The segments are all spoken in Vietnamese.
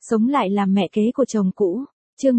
Sống lại làm mẹ kế của chồng cũ. Chương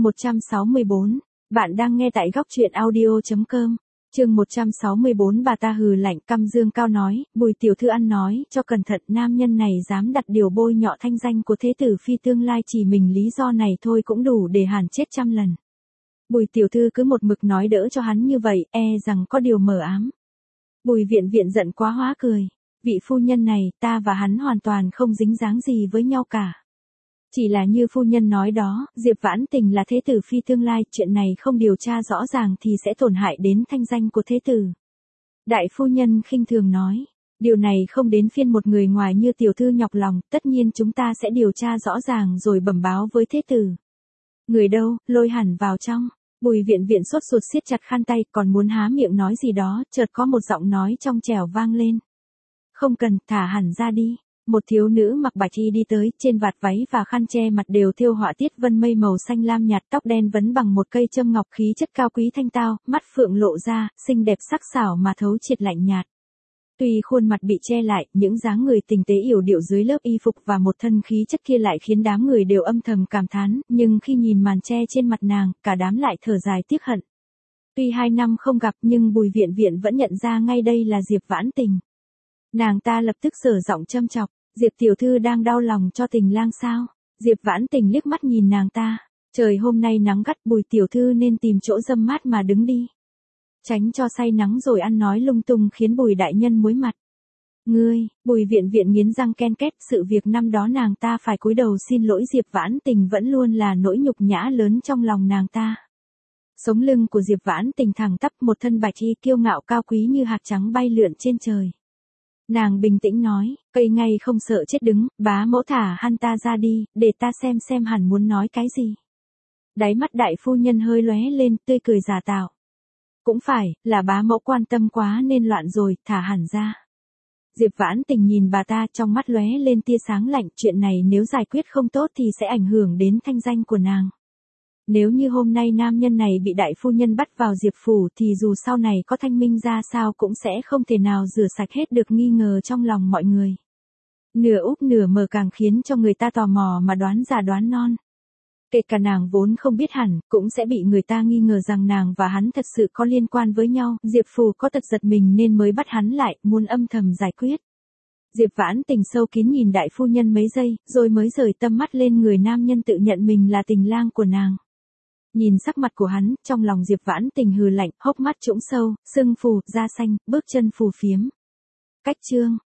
164. Bạn đang nghe tại góc truyện audio.com. Chương 164. Bà ta hừ lạnh căm dương cao nói, Bùi tiểu thư ăn nói cho cẩn thận, nam nhân này dám đặt điều bôi nhọ thanh danh của thế tử phi tương lai, chỉ mình lý do này thôi cũng đủ để hàn chết 100 lần. Bùi tiểu thư cứ một mực nói đỡ cho hắn như vậy, e rằng có điều mờ ám. Bùi viện viện giận quá hóa cười. Vị phu nhân này, ta và hắn hoàn toàn không dính dáng gì với nhau cả. Chỉ là như phu nhân nói đó, Diệp Vãn Tình là thế tử phi tương lai, chuyện này không điều tra rõ ràng thì sẽ tổn hại đến thanh danh của thế tử. Đại phu nhân khinh thường nói, điều này không đến phiên một người ngoài như tiểu thư nhọc lòng, tất nhiên chúng ta sẽ điều tra rõ ràng rồi bẩm báo với thế tử. Người đâu, lôi hẳn vào trong. Bùi viện viện sốt ruột siết chặt khăn tay, còn muốn há miệng nói gì đó, chợt có một giọng nói trong trẻo vang lên. Không cần, thả hẳn ra đi. Một thiếu nữ mặc bạch y đi tới, trên vạt váy và khăn che mặt đều thêu họa tiết vân mây màu xanh lam nhạt, tóc đen vấn bằng một cây châm ngọc, khí chất cao quý thanh tao, mắt phượng lộ ra, xinh đẹp sắc sảo mà thấu triệt lạnh nhạt. Tuy khuôn mặt bị che lại, những dáng người tinh tế yểu điệu dưới lớp y phục và một thân khí chất kia lại khiến đám người đều âm thầm cảm thán, nhưng khi nhìn màn che trên mặt nàng, cả đám lại thở dài tiếc hận. Tuy 2 năm không gặp nhưng Bùi viện viện vẫn nhận ra ngay đây là Diệp Vãn Tình. Nàng ta lập tức sở giọng châm chọc, Diệp tiểu thư đang đau lòng cho Tình lang sao? Diệp Vãn Tình liếc mắt nhìn nàng ta, trời hôm nay nắng gắt, Bùi tiểu thư nên tìm chỗ râm mát mà đứng đi. Tránh cho say nắng rồi ăn nói lung tung khiến Bùi đại nhân muối mặt. Ngươi, Bùi viện viện nghiến răng ken két, sự việc năm đó nàng ta phải cúi đầu xin lỗi Diệp Vãn Tình vẫn luôn là nỗi nhục nhã lớn trong lòng nàng ta. Sống lưng của Diệp Vãn Tình thẳng tắp, một thân bạch y kiêu ngạo cao quý như hạt trắng bay lượn trên trời. Nàng bình tĩnh nói, cây ngay không sợ chết đứng, bá mẫu thả hắn ta ra đi, để ta xem hẳn muốn nói cái gì. Đáy mắt đại phu nhân hơi lóe lên, tươi cười giả tạo. Cũng phải, là bá mẫu quan tâm quá nên loạn rồi, thả hẳn ra. Diệp Vãn Tình nhìn bà ta, trong mắt lóe lên tia sáng lạnh, chuyện này nếu giải quyết không tốt thì sẽ ảnh hưởng đến thanh danh của nàng. Nếu như hôm nay nam nhân này bị đại phu nhân bắt vào Diệp phủ thì dù sau này có thanh minh ra sao cũng sẽ không thể nào rửa sạch hết được nghi ngờ trong lòng mọi người. Nửa úp nửa mờ càng khiến cho người ta tò mò mà đoán già đoán non. Kể cả nàng vốn không biết hẳn, cũng sẽ bị người ta nghi ngờ rằng nàng và hắn thật sự có liên quan với nhau. Diệp phủ có tật giật mình nên mới bắt hắn lại, muốn âm thầm giải quyết. Diệp Vãn Tình sâu kín nhìn đại phu nhân mấy giây, rồi mới rời tâm mắt lên người nam nhân tự nhận mình là tình lang của nàng. Nhìn sắc mặt của hắn, trong lòng Diệp Vãn Tình hừ lạnh, hốc mắt trũng sâu, sưng phù, da xanh, bước chân phù phiếm. Cách chương